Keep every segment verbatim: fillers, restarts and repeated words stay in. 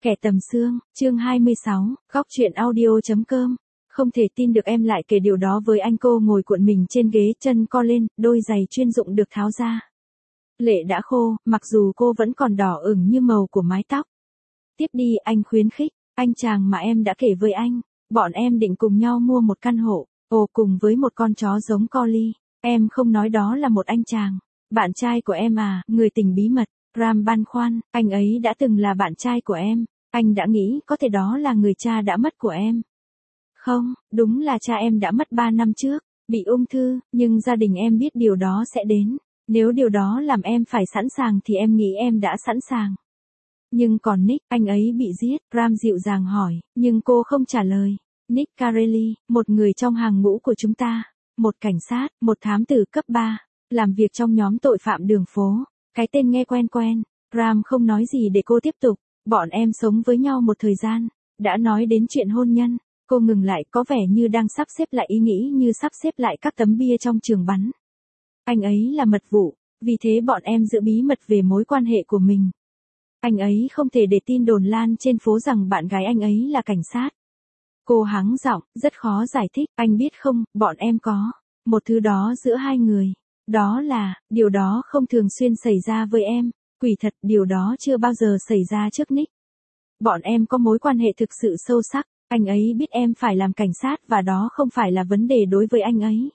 Kẻ tầm xương, chương hai mươi sáu, góc truyện audio.com. Không thể tin được em lại kể điều đó với anh. Cô ngồi cuộn mình trên ghế, chân co lên, đôi giày chuyên dụng được tháo ra. Lệ đã khô, mặc dù cô vẫn còn đỏ ửng như màu của mái tóc. Tiếp đi, anh khuyến khích, anh chàng mà em đã kể với anh. Bọn em định cùng nhau mua một căn hộ, ồ cùng với một con chó giống Collie. Em không nói đó là một anh chàng. Bạn trai của em à, người tình bí mật. Ram băn khoăn, anh ấy đã từng là bạn trai của em. Anh đã nghĩ có thể đó là người cha đã mất của em. Không, đúng là cha em đã mất ba năm trước, bị ung thư, nhưng gia đình em biết điều đó sẽ đến. Nếu điều đó làm em phải sẵn sàng thì em nghĩ em đã sẵn sàng. Nhưng còn Nick, anh ấy bị giết, Ram dịu dàng hỏi, nhưng cô không trả lời. Nick Carelli, một người trong hàng ngũ của chúng ta, một cảnh sát, một thám tử cấp ba, làm việc trong nhóm tội phạm đường phố. Cái tên nghe quen quen. Ram không nói gì để cô tiếp tục. Bọn em sống với nhau một thời gian. Đã nói đến chuyện hôn nhân. Cô ngừng lại, có vẻ như đang sắp xếp lại ý nghĩ, như sắp xếp lại các tấm bia trong trường bắn. Anh ấy là mật vụ, vì thế bọn em giữ bí mật về mối quan hệ của mình. Anh ấy không thể để tin đồn lan trên phố rằng bạn gái anh ấy là cảnh sát. Cô hắng giọng, rất khó giải thích. Anh biết không, bọn em có một thứ đó giữa hai người. Đó là, điều đó không thường xuyên xảy ra với em. Quỷ thật, điều đó chưa bao giờ xảy ra trước Nick. Bọn em có mối quan hệ thực sự sâu sắc. Anh ấy biết em phải làm cảnh sát và đó không phải là vấn đề đối với anh ấy.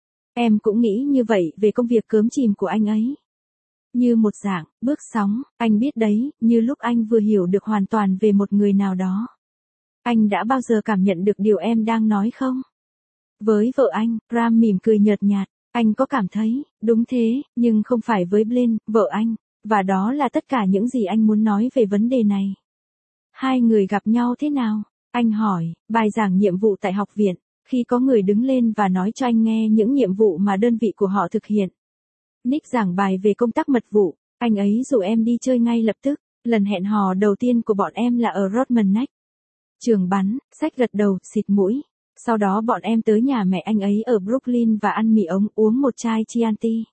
Em cũng nghĩ như vậy về công việc cớm chìm của anh ấy. Như một dạng, bước sóng, anh biết đấy, như lúc anh vừa hiểu được hoàn toàn về một người nào đó. Anh đã bao giờ cảm nhận được điều em đang nói không? Với vợ anh, Ram mỉm cười nhợt nhạt. Anh có cảm thấy, đúng thế, nhưng không phải với Blaine, vợ anh, và đó là tất cả những gì anh muốn nói về vấn đề này. Hai người gặp nhau thế nào? Anh hỏi, bài giảng nhiệm vụ tại học viện, khi có người đứng lên và nói cho anh nghe những nhiệm vụ mà đơn vị của họ thực hiện. Nick giảng bài về công tác mật vụ, anh ấy rủ em đi chơi ngay lập tức, lần hẹn hò đầu tiên của bọn em là ở Rodman Neck. Trường bắn, sách gật đầu, xịt mũi. Sau đó bọn em tới nhà mẹ anh ấy ở Brooklyn và ăn mì ống, uống một chai Chianti.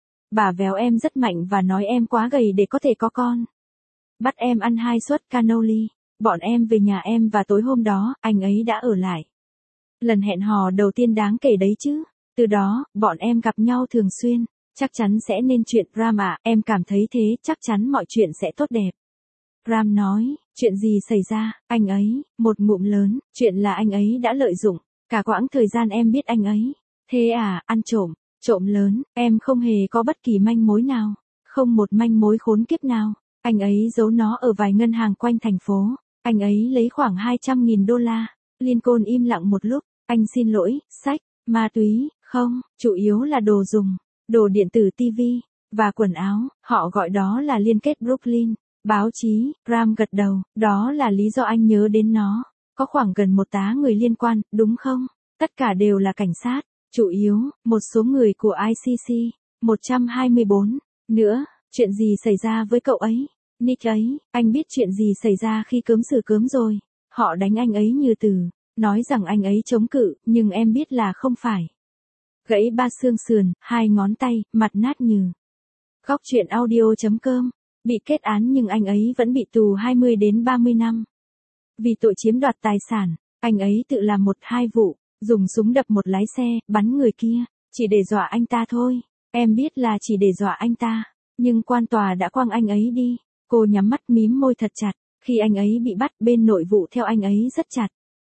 Bà véo em rất mạnh và nói em quá gầy để có thể có con. Bắt em ăn hai suất cannoli. Bọn em về nhà em và tối hôm đó, anh ấy đã ở lại. Lần hẹn hò đầu tiên đáng kể đấy chứ. Từ đó, bọn em gặp nhau thường xuyên. Chắc chắn sẽ nên chuyện. Ram ạ, em cảm thấy thế, chắc chắn mọi chuyện sẽ tốt đẹp. Ram nói, chuyện gì xảy ra, anh ấy, một ngụm lớn, chuyện là anh ấy đã lợi dụng, cả quãng thời gian em biết anh ấy. Thế à, ăn trộm, trộm lớn, em không hề có bất kỳ manh mối nào, không một manh mối khốn kiếp nào. Anh ấy giấu nó ở vài ngân hàng quanh thành phố, anh ấy lấy khoảng hai trăm nghìn đô la. Lincoln im lặng một lúc, anh xin lỗi, sách, ma túy, không, chủ yếu là đồ dùng, đồ điện tử tivi, và quần áo, họ gọi đó là liên kết Brooklyn. Báo chí, Ram gật đầu, đó là lý do anh nhớ đến nó. Có khoảng gần một tá người liên quan, đúng không? Tất cả đều là cảnh sát, chủ yếu, một số người của I C C, một trăm hai mươi bốn. Nữa, chuyện gì xảy ra với cậu ấy? Nick ấy, anh biết chuyện gì xảy ra khi cớm xử cớm rồi. Họ đánh anh ấy như từ, nói rằng anh ấy chống cự, nhưng em biết là không phải. Gãy ba xương sườn, hai ngón tay, mặt nát nhừ. Góc truyện audio.com. Bị kết án nhưng anh ấy vẫn bị tù hai mươi đến ba mươi năm. Vì tội chiếm đoạt tài sản, anh ấy tự làm một hai vụ, dùng súng đập một lái xe, bắn người kia, chỉ để dọa anh ta thôi. Em biết là chỉ để dọa anh ta, nhưng quan tòa đã quăng anh ấy đi. Cô nhắm mắt mím môi thật chặt, khi anh ấy bị bắt bên nội vụ theo anh ấy rất chặt.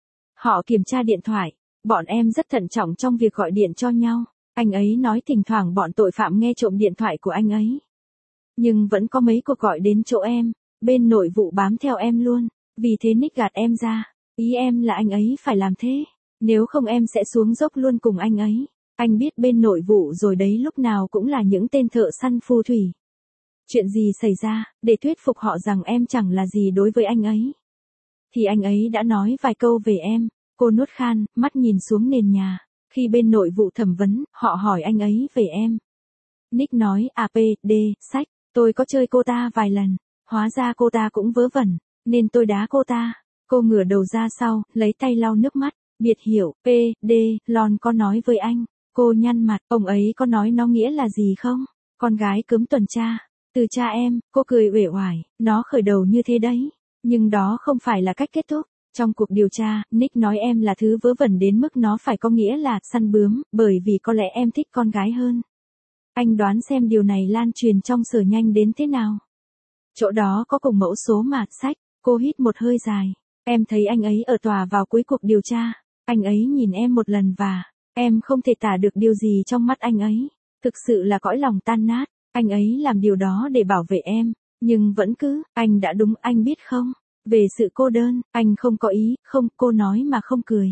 Họ kiểm tra điện thoại, bọn em rất thận trọng trong việc gọi điện cho nhau. Anh ấy nói thỉnh thoảng bọn tội phạm nghe trộm điện thoại của anh ấy. Nhưng vẫn có mấy cuộc gọi đến chỗ em, bên nội vụ bám theo em luôn, vì thế Nick gạt em ra, ý em là anh ấy phải làm thế, nếu không em sẽ xuống dốc luôn cùng anh ấy. Anh biết bên nội vụ rồi đấy, lúc nào cũng là những tên thợ săn phù thủy. Chuyện gì xảy ra, để thuyết phục họ rằng em chẳng là gì đối với anh ấy. Thì anh ấy đã nói vài câu về em, cô nuốt khan, mắt nhìn xuống nền nhà, khi bên nội vụ thẩm vấn, họ hỏi anh ấy về em. Nick nói, a pê đê, sách. Tôi có chơi cô ta vài lần, hóa ra cô ta cũng vớ vẩn, nên tôi đá cô ta. Cô ngửa đầu ra sau, lấy tay lau nước mắt, biệt hiểu, P, D, Lon có nói với anh. Cô nhăn mặt, ông ấy có nói nó nghĩa là gì không? Con gái cấm tuần tra, từ cha em, cô cười uể oải, nó khởi đầu như thế đấy. Nhưng đó không phải là cách kết thúc. Trong cuộc điều tra, Nick nói em là thứ vớ vẩn đến mức nó phải có nghĩa là săn bướm, bởi vì có lẽ em thích con gái hơn. Anh đoán xem điều này lan truyền trong sở nhanh đến thế nào. Chỗ đó có cùng mẫu số mà, sách, cô hít một hơi dài. Em thấy anh ấy ở tòa vào cuối cuộc điều tra. Anh ấy nhìn em một lần và, em không thể tả được điều gì trong mắt anh ấy. Thực sự là cõi lòng tan nát. Anh ấy làm điều đó để bảo vệ em. Nhưng vẫn cứ, anh đã đúng, anh biết không? Về sự cô đơn, anh không có ý, không, cô nói mà không cười.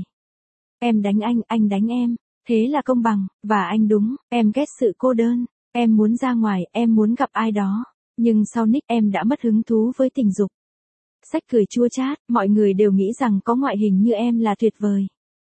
Em đánh anh, anh đánh em. Thế là công bằng, và anh đúng, em ghét sự cô đơn. Em muốn ra ngoài, em muốn gặp ai đó. Nhưng sau Nick em đã mất hứng thú với tình dục. Sách cười chua chát, mọi người đều nghĩ rằng có ngoại hình như em là tuyệt vời.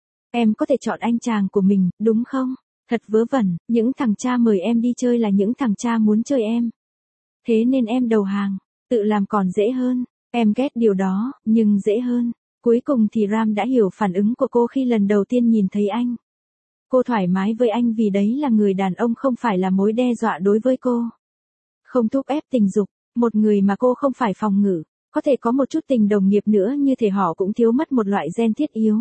Em có thể chọn anh chàng của mình, đúng không? Thật vớ vẩn, những thằng cha mời em đi chơi là những thằng cha muốn chơi em. Thế nên em đầu hàng, tự làm còn dễ hơn. Em ghét điều đó, nhưng dễ hơn. Cuối cùng thì Ram đã hiểu phản ứng của cô khi lần đầu tiên nhìn thấy anh. Cô thoải mái với anh vì đấy là người đàn ông không phải là mối đe dọa đối với cô. Không thúc ép tình dục, một người mà cô không phải phòng ngự. Có thể có một chút tình đồng nghiệp nữa như thể họ cũng thiếu mất một loại gen thiết yếu.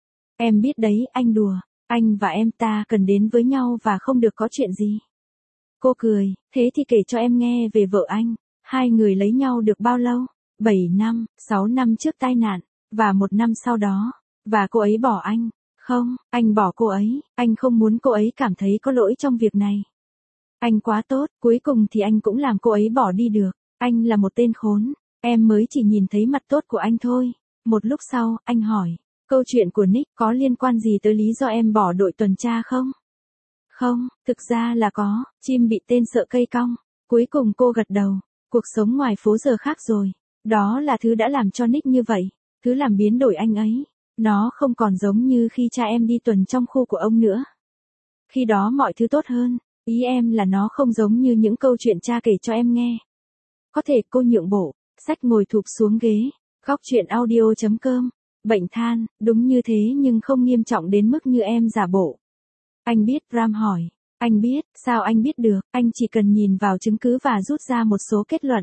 Em biết đấy, anh đùa. Anh và em ta cần đến với nhau và không được có chuyện gì. Cô cười, thế thì kể cho em nghe về vợ anh. Hai người lấy nhau được bao lâu? bảy năm, sáu năm trước tai nạn, và một năm sau đó. Và cô ấy bỏ anh. Không, anh bỏ cô ấy, anh không muốn cô ấy cảm thấy có lỗi trong việc này. Anh quá tốt, cuối cùng thì anh cũng làm cô ấy bỏ đi được. Anh là một tên khốn, em mới chỉ nhìn thấy mặt tốt của anh thôi. Một lúc sau, anh hỏi, câu chuyện của Nick có liên quan gì tới lý do em bỏ đội tuần tra không? Không, thực ra là có, chim bị tên sợ cây cong. Cuối cùng cô gật đầu, cuộc sống ngoài phố giờ khác rồi. Đó là thứ đã làm cho Nick như vậy, thứ làm biến đổi anh ấy. Nó không còn giống như khi cha em đi tuần trong khu của ông nữa. Khi đó mọi thứ tốt hơn, ý em là nó không giống như những câu chuyện cha kể cho em nghe. Có thể cô nhượng bộ, sách ngồi thụp xuống ghế, góc chuyện audio chấm com, bệnh than, đúng như thế nhưng không nghiêm trọng đến mức như em giả bộ. Anh biết, Ram hỏi, anh biết, sao anh biết được, anh chỉ cần nhìn vào chứng cứ và rút ra một số kết luận.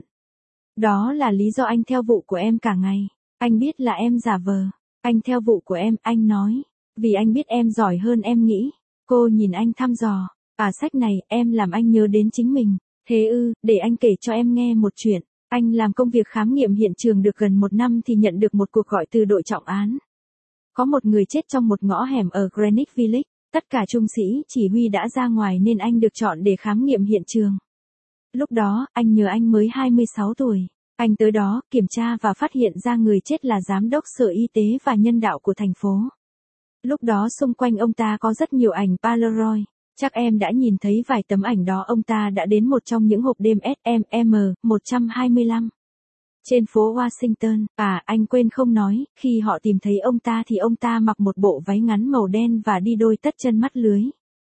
Đó là lý do anh theo vụ của em cả ngày, anh biết là em giả vờ. Anh theo vụ của em, anh nói. Vì anh biết em giỏi hơn em nghĩ. Cô nhìn anh thăm dò. À sách này, em làm anh nhớ đến chính mình. Thế ư, để anh kể cho em nghe một chuyện. Anh làm công việc khám nghiệm hiện trường được gần một năm thì nhận được một cuộc gọi từ đội trọng án. Có một người chết trong một ngõ hẻm ở Greenwich Village. Tất cả trung sĩ chỉ huy đã ra ngoài nên anh được chọn để khám nghiệm hiện trường. Lúc đó, anh nhớ anh mới hai mươi sáu tuổi. Anh tới đó, kiểm tra và phát hiện ra người chết là giám đốc sở y tế và nhân đạo của thành phố. Lúc đó xung quanh ông ta có rất nhiều ảnh Polaroid. Chắc em đã nhìn thấy vài tấm ảnh đó. Ông ta đã đến một trong những hộp đêm S M M một trăm hai mươi lăm. Trên phố Washington, à anh quên không nói, khi họ tìm thấy ông ta thì ông ta mặc một bộ váy ngắn màu đen và đi đôi tất chân mắt lưới.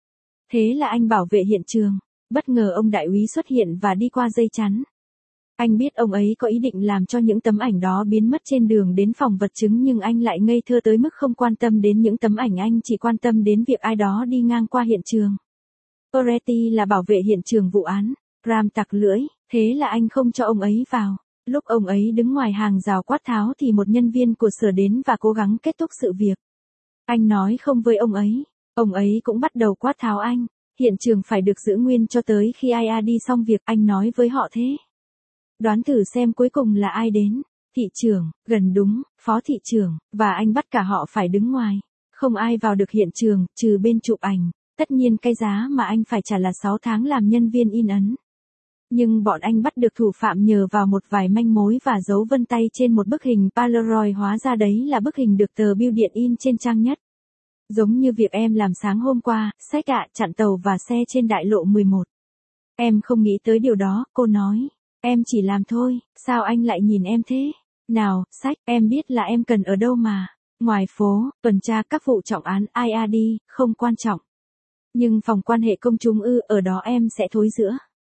Thế là anh bảo vệ hiện trường. Bất ngờ ông đại úy xuất hiện và đi qua dây chắn. Anh biết ông ấy có ý định làm cho những tấm ảnh đó biến mất trên đường đến phòng vật chứng nhưng anh lại ngây thơ tới mức không quan tâm đến những tấm ảnh, anh chỉ quan tâm đến việc ai đó đi ngang qua hiện trường. Peretti là bảo vệ hiện trường vụ án. Ram tặc lưỡi, thế là anh không cho ông ấy vào. Lúc ông ấy đứng ngoài hàng rào quát tháo thì một nhân viên của sở đến và cố gắng kết thúc sự việc. Anh nói không với ông ấy. Ông ấy cũng bắt đầu quát tháo anh. Hiện trường phải được giữ nguyên cho tới khi ai a đi xong việc, anh nói với họ thế. Đoán thử xem cuối cùng là ai đến. Thị trưởng, gần đúng, phó thị trưởng, và anh bắt cả họ phải đứng ngoài. Không ai vào được hiện trường, trừ bên chụp ảnh. Tất nhiên cái giá mà anh phải trả là sáu tháng làm nhân viên in ấn. Nhưng bọn anh bắt được thủ phạm nhờ vào một vài manh mối và dấu vân tay trên một bức hình Polaroid, hóa ra đấy là bức hình được tờ bưu điện in trên trang nhất. Giống như việc em làm sáng hôm qua, sách ạ, chặn tàu và xe trên đại lộ mười một. Em không nghĩ tới điều đó, cô nói. Em chỉ làm thôi, sao anh lại nhìn em thế? Nào, sách, em biết là em cần ở đâu mà. Ngoài phố, tuần tra các vụ trọng án I R D, không quan trọng. Nhưng phòng quan hệ công chúng ư, ở đó em sẽ thối rữa.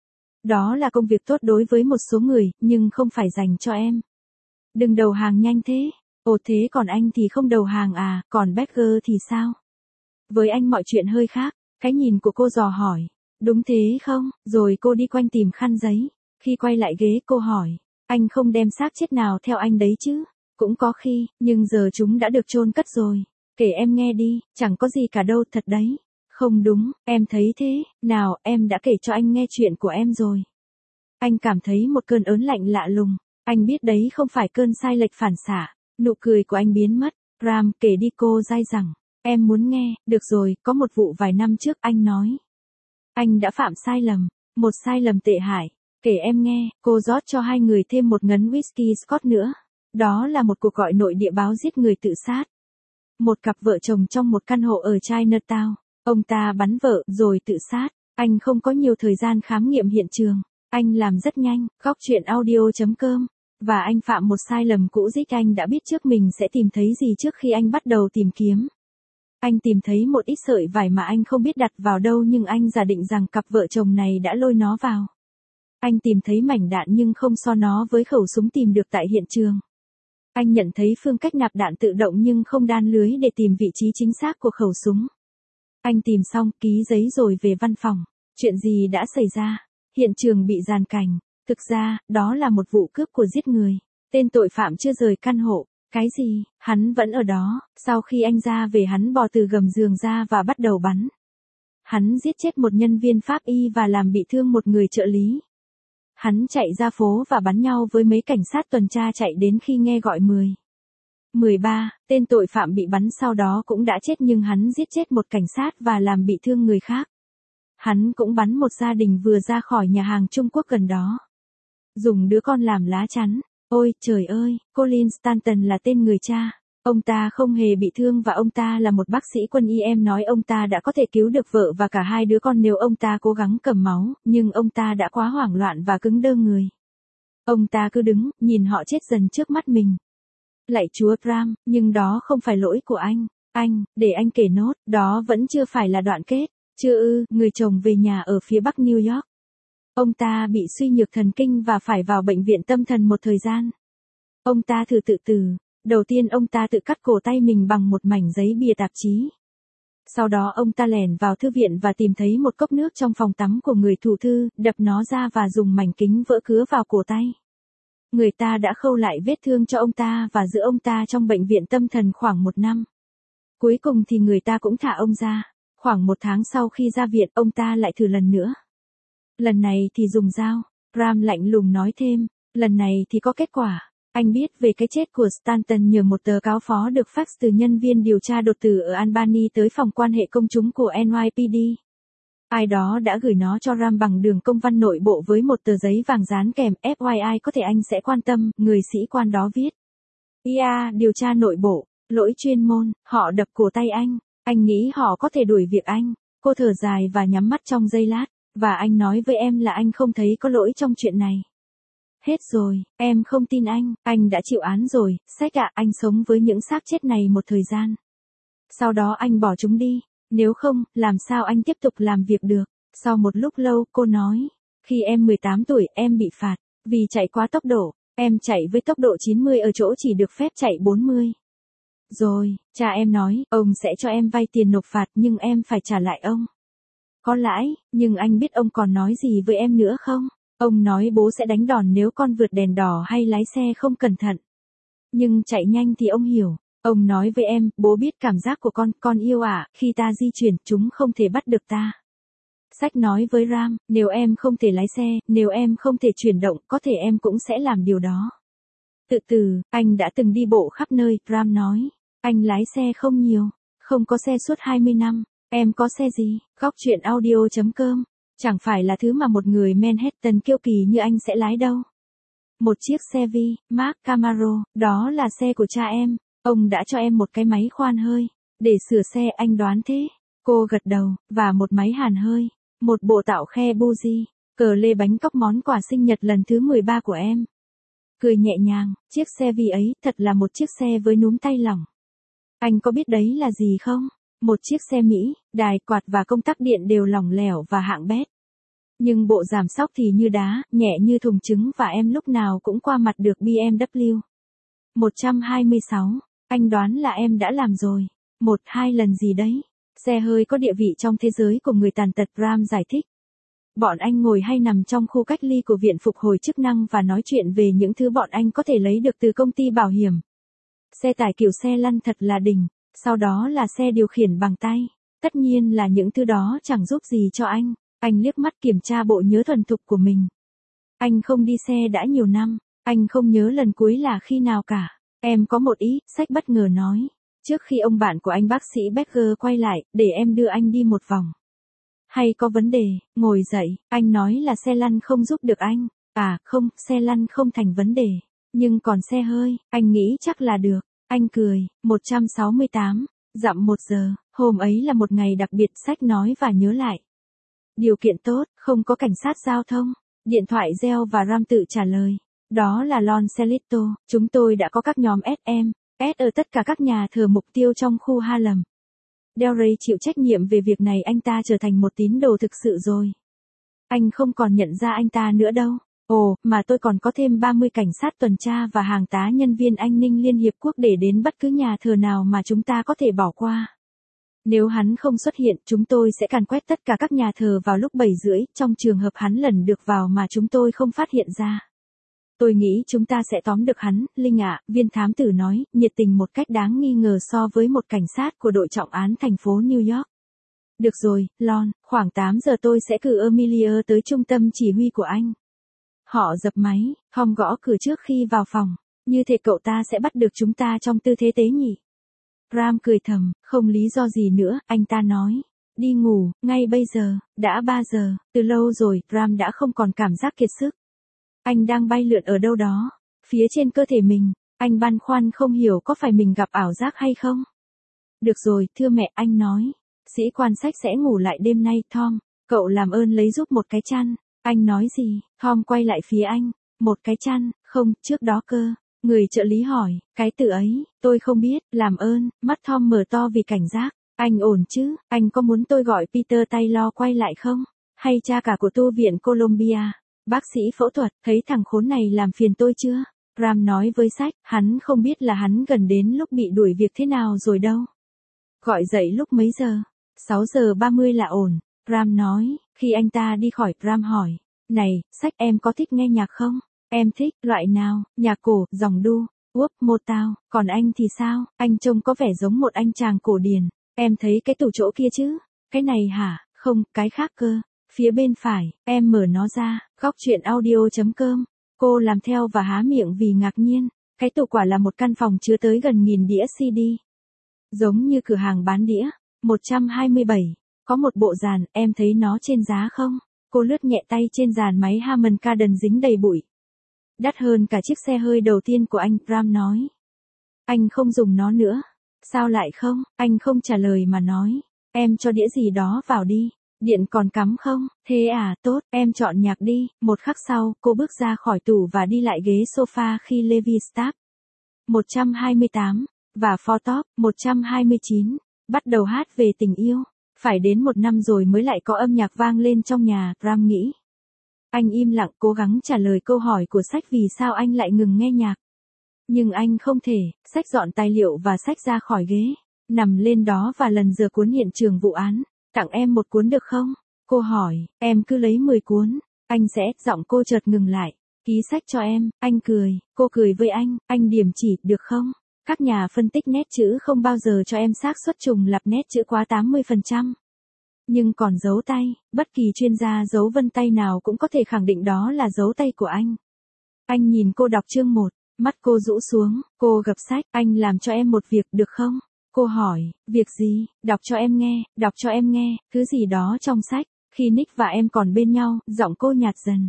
Đó là công việc tốt đối với một số người, nhưng không phải dành cho em. Đừng đầu hàng nhanh thế. Ồ thế còn anh thì không đầu hàng à, còn Becker thì sao? Với anh mọi chuyện hơi khác. Cái nhìn của cô dò hỏi. Đúng thế không? Rồi cô đi quanh tìm khăn giấy. Khi quay lại ghế cô hỏi. Anh không đem xác chết nào theo anh đấy chứ. Cũng có khi, nhưng giờ chúng đã được chôn cất rồi. Kể em nghe đi, chẳng có gì cả đâu thật đấy. Không đúng, em thấy thế, nào em đã kể cho anh nghe chuyện của em rồi. Anh cảm thấy một cơn ớn lạnh lạ lùng. Anh biết đấy không phải cơn sai lệch phản xạ. Nụ cười của anh biến mất. Ram kể đi cô dai rằng. Em muốn nghe, được rồi, có một vụ vài năm trước anh nói. Anh đã phạm sai lầm, một sai lầm tệ hại. Kể em nghe, cô rót cho hai người thêm một ngấn whisky Scotch nữa. Đó là một cuộc gọi nội địa báo giết người tự sát. Một cặp vợ chồng trong một căn hộ ở Chinatown. Ông ta bắn vợ rồi tự sát. Anh không có nhiều thời gian khám nghiệm hiện trường. Anh làm rất nhanh, góc chuyện audio chấm com. Và anh phạm một sai lầm cũ dích. Anh đã biết trước mình sẽ tìm thấy gì trước khi anh bắt đầu tìm kiếm. Anh tìm thấy một ít sợi vải mà anh không biết đặt vào đâu, nhưng anh giả định rằng cặp vợ chồng này đã lôi nó vào. Anh tìm thấy mảnh đạn nhưng không so nó với khẩu súng tìm được tại hiện trường. Anh nhận thấy phương cách nạp đạn tự động nhưng không đan lưới để tìm vị trí chính xác của khẩu súng. Anh tìm xong, ký giấy rồi về văn phòng. Chuyện gì đã xảy ra? Hiện trường bị dàn cảnh. Thực ra, đó là một vụ cướp của giết người. Tên tội phạm chưa rời căn hộ. Cái gì? Hắn vẫn ở đó. Sau khi anh ra về hắn bò từ gầm giường ra và bắt đầu bắn. Hắn giết chết một nhân viên pháp y và làm bị thương một người trợ lý. Hắn chạy ra phố và bắn nhau với mấy cảnh sát tuần tra chạy đến khi nghe gọi mười. mười ba, tên tội phạm bị bắn sau đó cũng đã chết nhưng hắn giết chết một cảnh sát và làm bị thương người khác. Hắn cũng bắn một gia đình vừa ra khỏi nhà hàng Trung Quốc gần đó. Dùng đứa con làm lá chắn. Ôi trời ơi, Colin Stanton là tên người cha. Ông ta không hề bị thương và ông ta là một bác sĩ quân y. Em nói ông ta đã có thể cứu được vợ và cả hai đứa con nếu ông ta cố gắng cầm máu, nhưng ông ta đã quá hoảng loạn và cứng đơ người. Ông ta cứ đứng, nhìn họ chết dần trước mắt mình. Lạy Chúa Ram, nhưng đó không phải lỗi của anh. Anh, để anh kể nốt, đó vẫn chưa phải là đoạn kết. Chưa ư, người chồng về nhà ở phía bắc New York. Ông ta bị suy nhược thần kinh và phải vào bệnh viện tâm thần một thời gian. Ông ta thử tự tử. Đầu tiên ông ta tự cắt cổ tay mình bằng một mảnh giấy bìa tạp chí. Sau đó ông ta lẻn vào thư viện và tìm thấy một cốc nước trong phòng tắm của người thủ thư, đập nó ra và dùng mảnh kính vỡ cứa vào cổ tay. Người ta đã khâu lại vết thương cho ông ta và giữ ông ta trong bệnh viện tâm thần khoảng một năm. Cuối cùng thì người ta cũng thả ông ra. Khoảng một tháng sau khi ra viện, ông ta lại thử lần nữa. Lần này thì dùng dao. Ram lạnh lùng nói thêm. Lần này thì có kết quả. Anh biết về cái chết của Stanton nhờ một tờ cáo phó được fax từ nhân viên điều tra đột tử ở Albany tới phòng quan hệ công chúng của en y pê đê. Ai đó đã gửi nó cho Ram bằng đường công văn nội bộ với một tờ giấy vàng dán kèm ép i i có thể anh sẽ quan tâm, người sĩ quan đó viết. Yeah, điều tra nội bộ, lỗi chuyên môn, họ đập cổ tay anh, anh nghĩ họ có thể đuổi việc anh. Cô thở dài và nhắm mắt trong giây lát, và anh nói với em là anh không thấy có lỗi trong chuyện này. Hết rồi, em không tin anh, anh đã chịu án rồi, sách ạ, anh sống với những xác chết này một thời gian. Sau đó anh bỏ chúng đi, nếu không, làm sao anh tiếp tục làm việc được. Sau một lúc lâu, cô nói, khi em mười tám tuổi, em bị phạt, vì chạy quá tốc độ, em chạy với tốc độ chín mươi ở chỗ chỉ được phép chạy bốn mươi. Rồi, cha em nói, ông sẽ cho em vay tiền nộp phạt nhưng em phải trả lại ông. Có lãi, nhưng anh biết ông còn nói gì với em nữa không? Ông nói bố sẽ đánh đòn nếu con vượt đèn đỏ hay lái xe không cẩn thận. Nhưng chạy nhanh thì ông hiểu. Ông nói với em, bố biết cảm giác của con, con yêu ạ, khi ta di chuyển, chúng không thể bắt được ta. Sách nói với Ram, nếu em không thể lái xe, nếu em không thể chuyển động, có thể em cũng sẽ làm điều đó. Tự từ, anh đã từng đi bộ khắp nơi, Ram nói. Anh lái xe không nhiều, không có xe suốt hai mươi năm. Em có xe gì? Góc chuyện audio chấm com. Chẳng phải là thứ mà một người Manhattan kiêu kỳ như anh sẽ lái đâu. Một chiếc Chevy, Mark Camaro, đó là xe của cha em. Ông đã cho em một cái máy khoan hơi. Để sửa xe, anh đoán thế. Cô gật đầu, và một máy hàn hơi. Một bộ tạo khe buji. Cờ lê bánh cóc món quà sinh nhật lần thứ mười ba của em. Cười nhẹ nhàng, chiếc Chevy ấy thật là một chiếc xe với núm tay lỏng. Anh có biết đấy là gì không? Một chiếc xe Mỹ, đài quạt và công tắc điện đều lỏng lẻo và hạng bét. Nhưng bộ giảm xóc thì như đá, nhẹ như thùng trứng và em lúc nào cũng qua mặt được bê em vê. một trăm hai mươi sáu, anh đoán là em đã làm rồi. Một, hai lần gì đấy. Xe hơi có địa vị trong thế giới của người tàn tật, Ram giải thích. Bọn anh ngồi hay nằm trong khu cách ly của viện phục hồi chức năng và nói chuyện về những thứ bọn anh có thể lấy được từ công ty bảo hiểm. Xe tải kiểu xe lăn thật là đỉnh, sau đó là xe điều khiển bằng tay. Tất nhiên là những thứ đó chẳng giúp gì cho anh. Anh liếc mắt kiểm tra bộ nhớ thuần thục của mình. Anh không đi xe đã nhiều năm, anh không nhớ lần cuối là khi nào cả. Em có một ý, sách bất ngờ nói. Trước khi ông bạn của anh bác sĩ Becker quay lại, để em đưa anh đi một vòng. Hay có vấn đề, ngồi dậy, anh nói là xe lăn không giúp được anh. À, không, xe lăn không thành vấn đề. Nhưng còn xe hơi, anh nghĩ chắc là được. Anh cười, một trăm sáu mươi tám, dặm một giờ, hôm ấy là một ngày đặc biệt, sách nói và nhớ lại. Điều kiện tốt, không có cảnh sát giao thông. Điện thoại reo và Ram tự trả lời. Đó là Lon Celito, chúng tôi đã có các nhóm ét em, S ở tất cả các nhà thờ mục tiêu trong khu Harlem. Del Rey chịu trách nhiệm về việc này, anh ta trở thành một tín đồ thực sự rồi. Anh không còn nhận ra anh ta nữa đâu. Ồ, mà tôi còn có thêm ba mươi cảnh sát tuần tra và hàng tá nhân viên an ninh Liên Hiệp Quốc để đến bất cứ nhà thờ nào mà chúng ta có thể bỏ qua. Nếu hắn không xuất hiện, chúng tôi sẽ càn quét tất cả các nhà thờ vào lúc bảy rưỡi, trong trường hợp hắn lần được vào mà chúng tôi không phát hiện ra. Tôi nghĩ chúng ta sẽ tóm được hắn, Linh ạ, viên thám tử nói, nhiệt tình một cách đáng nghi ngờ so với một cảnh sát của đội trọng án thành phố New York. Được rồi, Lon, khoảng tám giờ tôi sẽ cử Amelia tới trung tâm chỉ huy của anh. Họ dập máy, Tom gõ cửa trước khi vào phòng. Như thể cậu ta sẽ bắt được chúng ta trong tư thế tế nhị. Ram cười thầm, không lý do gì nữa, anh ta nói. Đi ngủ, ngay bây giờ, đã ba giờ, từ lâu rồi, Ram đã không còn cảm giác kiệt sức. Anh đang bay lượn ở đâu đó, phía trên cơ thể mình, anh băn khoăn không hiểu có phải mình gặp ảo giác hay không. Được rồi, thưa mẹ, anh nói. Sĩ quan sách sẽ ngủ lại đêm nay, Tom, cậu làm ơn lấy giúp một cái chăn. Anh nói gì? Tom quay lại phía anh. Một cái chăn, không, trước đó cơ. Người trợ lý hỏi, cái từ ấy, tôi không biết, làm ơn, mắt Tom mở to vì cảnh giác. Anh ổn chứ, anh có muốn tôi gọi Peter Taylor quay lại không? Hay cha cả của tu viện Columbia? Bác sĩ phẫu thuật, thấy thằng khốn này làm phiền tôi chưa? Ram nói với sách, hắn không biết là hắn gần đến lúc bị đuổi việc thế nào rồi đâu. Gọi dậy lúc mấy giờ? sáu giờ ba mươi là ổn. Ram nói, khi anh ta đi khỏi, Ram hỏi, này, sách em có thích nghe nhạc không? Em thích, loại nào, nhạc cổ, dòng đu, whoop, Motown, còn anh thì sao? Anh trông có vẻ giống một anh chàng cổ điển. Em thấy cái tủ chỗ kia chứ? Cái này hả? Không, cái khác cơ. Phía bên phải, em mở nó ra, góc truyện audio chấm com. Cô làm theo và há miệng vì ngạc nhiên. Cái tủ quả là một căn phòng chứa tới gần nghìn đĩa xê đê. Giống như cửa hàng bán đĩa. một trăm hai mươi bảy. Có một bộ dàn, em thấy nó trên giá không? Cô lướt nhẹ tay trên dàn máy Harman Kardon dính đầy bụi. Đắt hơn cả chiếc xe hơi đầu tiên của anh, Ram nói. Anh không dùng nó nữa. Sao lại không? Anh không trả lời mà nói. Em cho đĩa gì đó vào đi. Điện còn cắm không? Thế à, tốt, em chọn nhạc đi. Một khắc sau, cô bước ra khỏi tủ và đi lại ghế sofa khi Levi Stapp. một trăm hai mươi tám. Và Four Top, một trăm hai mươi chín. Bắt đầu hát về tình yêu. Phải đến một năm rồi mới lại có âm nhạc vang lên trong nhà, Ram nghĩ. Anh im lặng cố gắng trả lời câu hỏi của sách vì sao anh lại ngừng nghe nhạc. Nhưng anh không thể, sách dọn tài liệu và sách ra khỏi ghế. Nằm lên đó và lần dừa cuốn hiện trường vụ án. Tặng em một cuốn được không? Cô hỏi, em cứ lấy mười cuốn. Anh sẽ, giọng cô chợt ngừng lại. Ký sách cho em, anh cười, cô cười với anh, anh điểm chỉ, được không? Các nhà phân tích nét chữ không bao giờ cho em xác suất trùng lặp nét chữ quá tám mươi phần trăm. Nhưng còn dấu tay, bất kỳ chuyên gia dấu vân tay nào cũng có thể khẳng định đó là dấu tay của anh. Anh nhìn cô đọc chương một, mắt cô rũ xuống, cô gập sách, anh làm cho em một việc được không? Cô hỏi, việc gì? Đọc cho em nghe, đọc cho em nghe, thứ gì đó trong sách. Khi Nick và em còn bên nhau, giọng cô nhạt dần.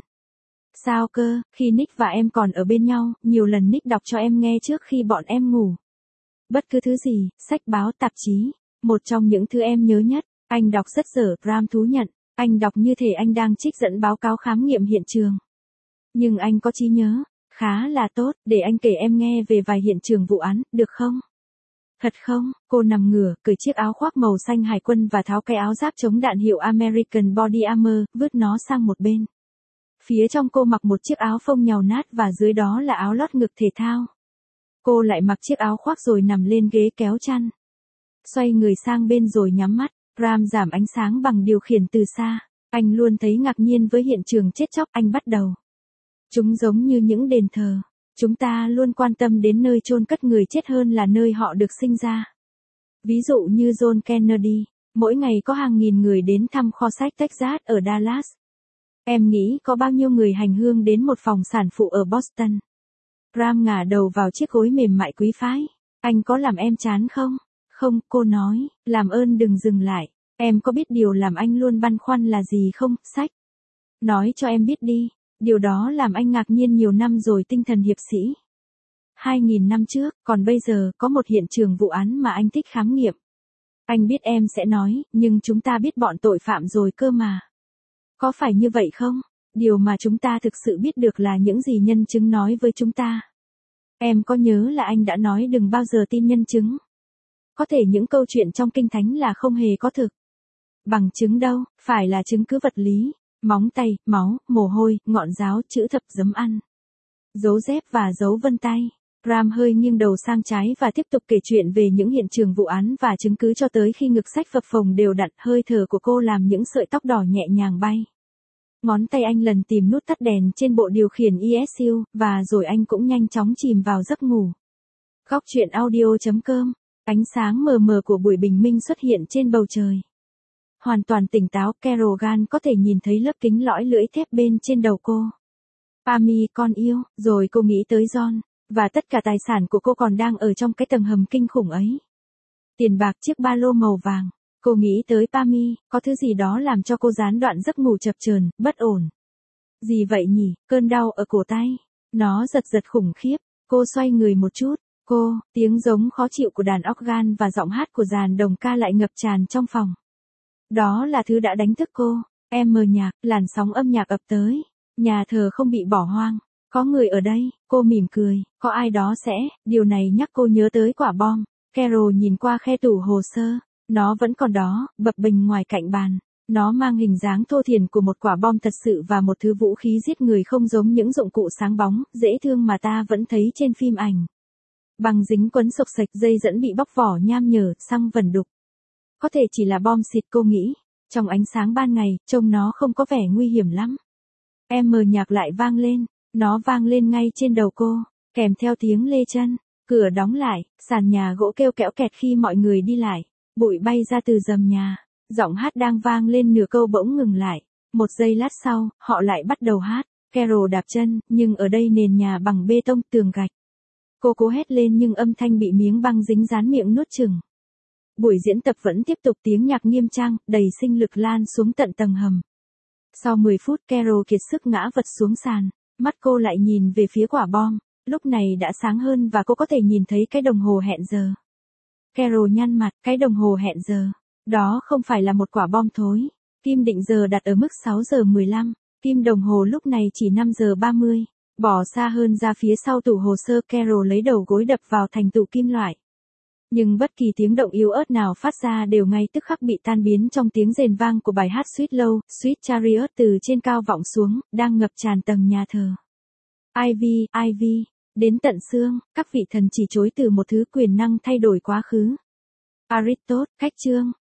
Sao cơ, khi Nick và em còn ở bên nhau, nhiều lần Nick đọc cho em nghe trước khi bọn em ngủ. Bất cứ thứ gì, sách báo, tạp chí. Một trong những thứ em nhớ nhất, anh đọc rất dở, Ram thú nhận. Anh đọc như thể anh đang trích dẫn báo cáo khám nghiệm hiện trường. Nhưng anh có trí nhớ, khá là tốt, để anh kể em nghe về vài hiện trường vụ án, được không? Thật không? Cô nằm ngửa, cởi chiếc áo khoác màu xanh hải quân và tháo cái áo giáp chống đạn hiệu American Body Armor, vứt nó sang một bên. Phía trong cô mặc một chiếc áo phông nhàu nát và dưới đó là áo lót ngực thể thao. Cô lại mặc chiếc áo khoác rồi nằm lên ghế kéo chăn. Xoay người sang bên rồi nhắm mắt, Ram giảm ánh sáng bằng điều khiển từ xa. Anh luôn thấy ngạc nhiên với hiện trường chết chóc, anh bắt đầu. Chúng giống như những đền thờ. Chúng ta luôn quan tâm đến nơi chôn cất người chết hơn là nơi họ được sinh ra. Ví dụ như John Kennedy, mỗi ngày có hàng nghìn người đến thăm kho sách Texas ở Dallas. Em nghĩ có bao nhiêu người hành hương đến một phòng sản phụ ở Boston. Graham ngả đầu vào chiếc gối mềm mại quý phái. Anh có làm em chán không? Không, cô nói, làm ơn đừng dừng lại. Em có biết điều làm anh luôn băn khoăn là gì không, sách? Nói cho em biết đi, điều đó làm anh ngạc nhiên nhiều năm rồi tinh thần hiệp sĩ. Hai nghìn năm trước, còn bây giờ có một hiện trường vụ án mà anh thích khám nghiệm. Anh biết em sẽ nói, nhưng chúng ta biết bọn tội phạm rồi cơ mà. Có phải như vậy không? Điều mà chúng ta thực sự biết được là những gì nhân chứng nói với chúng ta. Em có nhớ là anh đã nói đừng bao giờ tin nhân chứng. Có thể những câu chuyện trong Kinh Thánh là không hề có thực. Bằng chứng đâu, phải là chứng cứ vật lý, móng tay, máu, mồ hôi, ngọn giáo, chữ thập giấm ăn. Dấu dép và dấu vân tay. Graham hơi nghiêng đầu sang trái và tiếp tục kể chuyện về những hiện trường vụ án và chứng cứ cho tới khi ngực sách phập phồng đều đặn, hơi thở của cô làm những sợi tóc đỏ nhẹ nhàng bay. Ngón tay anh lần tìm nút tắt đèn trên bộ điều khiển e ét u, và rồi anh cũng nhanh chóng chìm vào giấc ngủ. Góc truyện audio chấm com. Ánh sáng mờ mờ của buổi bình minh xuất hiện trên bầu trời. Hoàn toàn tỉnh táo, Kerogan có thể nhìn thấy lớp kính lõi lưỡi thép bên trên đầu cô. Pammy, con yêu, rồi cô nghĩ tới John, và tất cả tài sản của cô còn đang ở trong cái tầng hầm kinh khủng ấy. Tiền bạc, chiếc ba lô màu vàng. Cô nghĩ tới Pammy, có thứ gì đó làm cho cô gián đoạn giấc ngủ chập chờn, bất ổn. Gì vậy nhỉ, cơn đau ở cổ tay. Nó giật giật khủng khiếp. Cô xoay người một chút. Cô, tiếng giống khó chịu của đàn organ và giọng hát của dàn đồng ca lại ngập tràn trong phòng. Đó là thứ đã đánh thức cô. Em mờ nhạc, làn sóng âm nhạc ập tới. Nhà thờ không bị bỏ hoang. Có người ở đây, cô mỉm cười, có ai đó sẽ, điều này nhắc cô nhớ tới quả bom. Carol nhìn qua khe tủ hồ sơ. Nó vẫn còn đó, bập bềnh ngoài cạnh bàn. Nó mang hình dáng thô thiển của một quả bom thật sự và một thứ vũ khí giết người không giống những dụng cụ sáng bóng, dễ thương mà ta vẫn thấy trên phim ảnh. Băng dính quấn xộc xệch, dây dẫn bị bóc vỏ nham nhở, xăng vẩn đục. Có thể chỉ là bom xịt, cô nghĩ. Trong ánh sáng ban ngày, trông nó không có vẻ nguy hiểm lắm. Em mờ nhạc lại vang lên. Nó vang lên ngay trên đầu cô, kèm theo tiếng lê chân. Cửa đóng lại, sàn nhà gỗ kêu kẽo kẹt khi mọi người đi lại. Bụi bay ra từ rầm nhà. Giọng hát đang vang lên nửa câu bỗng ngừng lại. Một giây lát sau, họ lại bắt đầu hát. Carol đạp chân, nhưng ở đây nền nhà bằng bê tông, tường gạch. Cô cố hét lên nhưng âm thanh bị miếng băng dính dán miệng nuốt chửng. Buổi diễn tập vẫn tiếp tục, tiếng nhạc nghiêm trang, đầy sinh lực lan xuống tận tầng hầm. Sau mười phút, Carol kiệt sức ngã vật xuống sàn. Mắt cô lại nhìn về phía quả bom. Lúc này đã sáng hơn và cô có thể nhìn thấy cái đồng hồ hẹn giờ. Carol nhăn mặt, cái đồng hồ hẹn giờ. Đó không phải là một quả bom thối. Kim định giờ đặt ở mức sáu giờ mười lăm. Kim đồng hồ lúc này chỉ năm giờ ba mươi. Bỏ xa hơn ra phía sau tủ hồ sơ, Carol lấy đầu gối đập vào thành tủ kim loại. Nhưng bất kỳ tiếng động yếu ớt nào phát ra đều ngay tức khắc bị tan biến trong tiếng rền vang của bài hát Sweet Low, Sweet Chariot từ trên cao vọng xuống, đang ngập tràn tầng nhà thờ. Ivy, Ivy, đến tận xương, các vị thần chỉ chối từ một thứ quyền năng thay đổi quá khứ. Aristotle, khách trương,